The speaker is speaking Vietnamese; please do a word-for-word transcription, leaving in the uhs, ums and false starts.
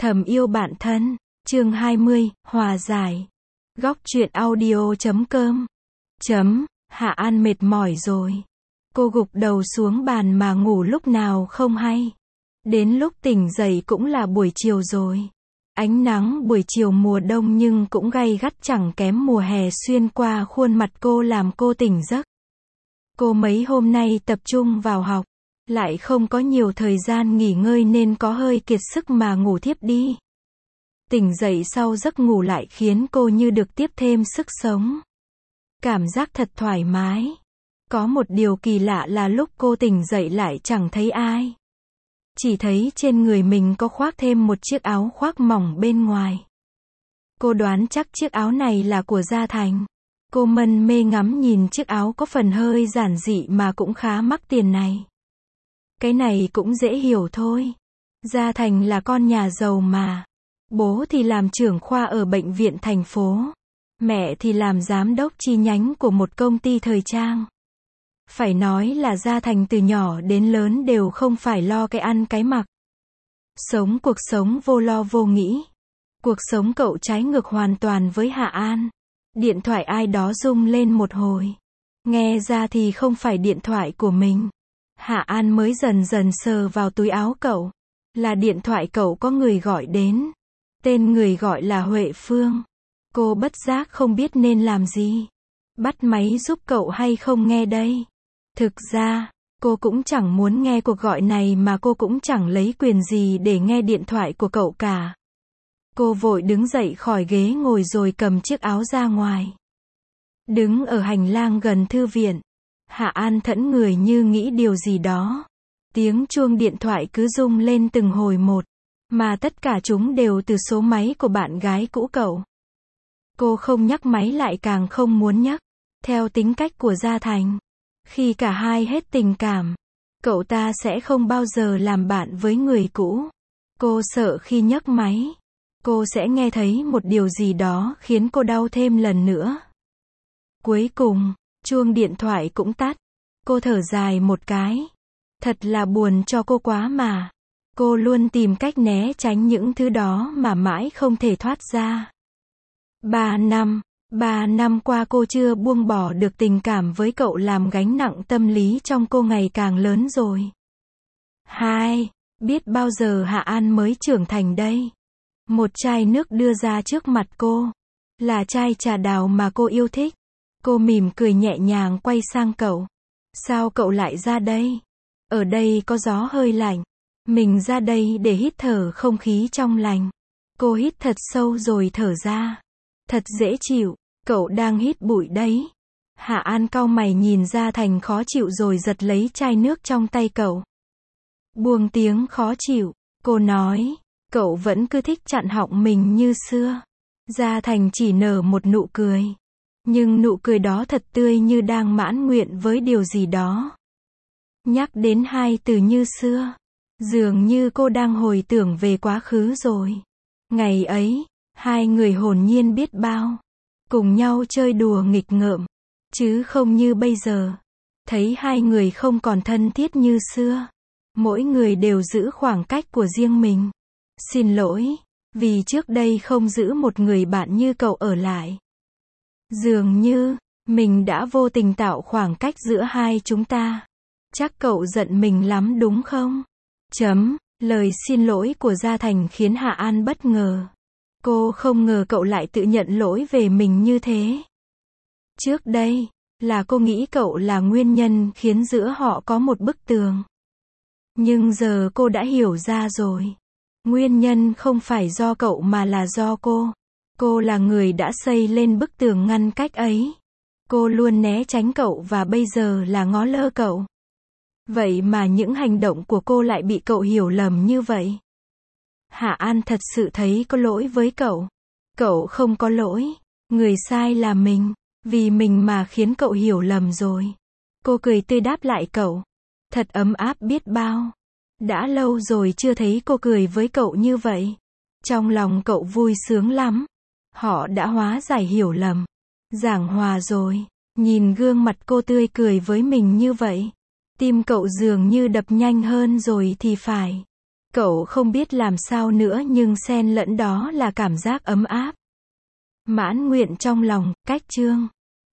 Thầm yêu bạn thân, chương hai mươi, hòa giải. Góc truyện audio chấm com. Chấm, Hạ An mệt mỏi rồi. Cô gục đầu xuống bàn mà ngủ lúc nào không hay. Đến lúc tỉnh dậy cũng là buổi chiều rồi. Ánh nắng buổi chiều mùa đông nhưng cũng gay gắt chẳng kém mùa hè xuyên qua khuôn mặt cô làm cô tỉnh giấc. Cô mấy hôm nay tập trung vào học, lại không có nhiều thời gian nghỉ ngơi nên có hơi kiệt sức mà ngủ thiếp đi. Tỉnh dậy sau giấc ngủ lại khiến cô như được tiếp thêm sức sống. Cảm giác thật thoải mái. Có một điều kỳ lạ là lúc cô tỉnh dậy lại chẳng thấy ai. Chỉ thấy trên người mình có khoác thêm một chiếc áo khoác mỏng bên ngoài. Cô đoán chắc chiếc áo này là của Gia Thành. Cô mân mê ngắm nhìn chiếc áo có phần hơi giản dị mà cũng khá mắc tiền này. Cái này cũng dễ hiểu thôi. Gia Thành là con nhà giàu mà. Bố thì làm trưởng khoa ở bệnh viện thành phố. Mẹ thì làm giám đốc chi nhánh của một công ty thời trang. Phải nói là Gia Thành từ nhỏ đến lớn đều không phải lo cái ăn cái mặc. Sống cuộc sống vô lo vô nghĩ. Cuộc sống cậu trái ngược hoàn toàn với Hạ An. Điện thoại ai đó rung lên một hồi. Nghe ra thì không phải điện thoại của mình. Hạ An mới dần dần sờ vào túi áo cậu. Là điện thoại cậu có người gọi đến. Tên người gọi là Huệ Phương. Cô bất giác không biết nên làm gì. Bắt máy giúp cậu hay không nghe đây. Thực ra, cô cũng chẳng muốn nghe cuộc gọi này mà cô cũng chẳng lấy quyền gì để nghe điện thoại của cậu cả. Cô vội đứng dậy khỏi ghế ngồi rồi cầm chiếc áo ra ngoài. Đứng ở hành lang gần thư viện. Hạ An thẫn người như nghĩ điều gì đó. Tiếng chuông điện thoại cứ rung lên từng hồi một. Mà tất cả chúng đều từ số máy của bạn gái cũ cậu. Cô không nhắc máy lại càng không muốn nhắc. Theo tính cách của Gia Thành. Khi cả hai hết tình cảm, cậu ta sẽ không bao giờ làm bạn với người cũ. Cô sợ khi nhấc máy, cô sẽ nghe thấy một điều gì đó khiến cô đau thêm lần nữa. Cuối cùng, chuông điện thoại cũng tắt. Cô thở dài một cái. Thật là buồn cho cô quá mà. Cô luôn tìm cách né tránh những thứ đó mà mãi không thể thoát ra. Ba năm, ba năm qua cô chưa buông bỏ được tình cảm với cậu làm gánh nặng tâm lý trong cô ngày càng lớn rồi. Hai, biết bao giờ Hạ An mới trưởng thành đây. Một chai nước đưa ra trước mặt cô. Là chai trà đào mà cô yêu thích. Cô mỉm cười nhẹ nhàng quay sang cậu. Sao cậu lại ra đây? Ở đây có gió hơi lạnh. Mình ra đây để hít thở không khí trong lành. Cô hít thật sâu rồi thở ra. Thật dễ chịu. Cậu đang hít bụi đấy. Hạ An cau mày nhìn Gia Thành khó chịu rồi giật lấy chai nước trong tay cậu. Buông tiếng khó chịu. Cô nói. Cậu vẫn cứ thích chặn họng mình như xưa. Gia Thành chỉ nở một nụ cười. Nhưng nụ cười đó thật tươi như đang mãn nguyện với điều gì đó. Nhắc đến hai từ như xưa. Dường như cô đang hồi tưởng về quá khứ rồi. Ngày ấy, hai người hồn nhiên biết bao. Cùng nhau chơi đùa nghịch ngợm. Chứ không như bây giờ. Thấy hai người không còn thân thiết như xưa. Mỗi người đều giữ khoảng cách của riêng mình. Xin lỗi, vì trước đây không giữ một người bạn như cậu ở lại. Dường như, mình đã vô tình tạo khoảng cách giữa hai chúng ta. Chắc cậu giận mình lắm đúng không? Chấm, lời xin lỗi của Gia Thành khiến Hạ An bất ngờ. Cô không ngờ cậu lại tự nhận lỗi về mình như thế. Trước đây, là cô nghĩ cậu là nguyên nhân khiến giữa họ có một bức tường. Nhưng giờ cô đã hiểu ra rồi. Nguyên nhân không phải do cậu mà là do cô. Cô là người đã xây lên bức tường ngăn cách ấy. Cô luôn né tránh cậu và bây giờ là ngó lơ cậu. Vậy mà những hành động của cô lại bị cậu hiểu lầm như vậy. Hạ An thật sự thấy có lỗi với cậu. Cậu không có lỗi. Người sai là mình. Vì mình mà khiến cậu hiểu lầm rồi. Cô cười tươi đáp lại cậu. Thật ấm áp biết bao. Đã lâu rồi chưa thấy cô cười với cậu như vậy. Trong lòng cậu vui sướng lắm. Họ đã hóa giải hiểu lầm. Giảng hòa rồi. Nhìn gương mặt cô tươi cười với mình như vậy. Tim cậu dường như đập nhanh hơn rồi thì phải. Cậu không biết làm sao nữa nhưng xen lẫn đó là cảm giác ấm áp, mãn nguyện trong lòng. Cách chương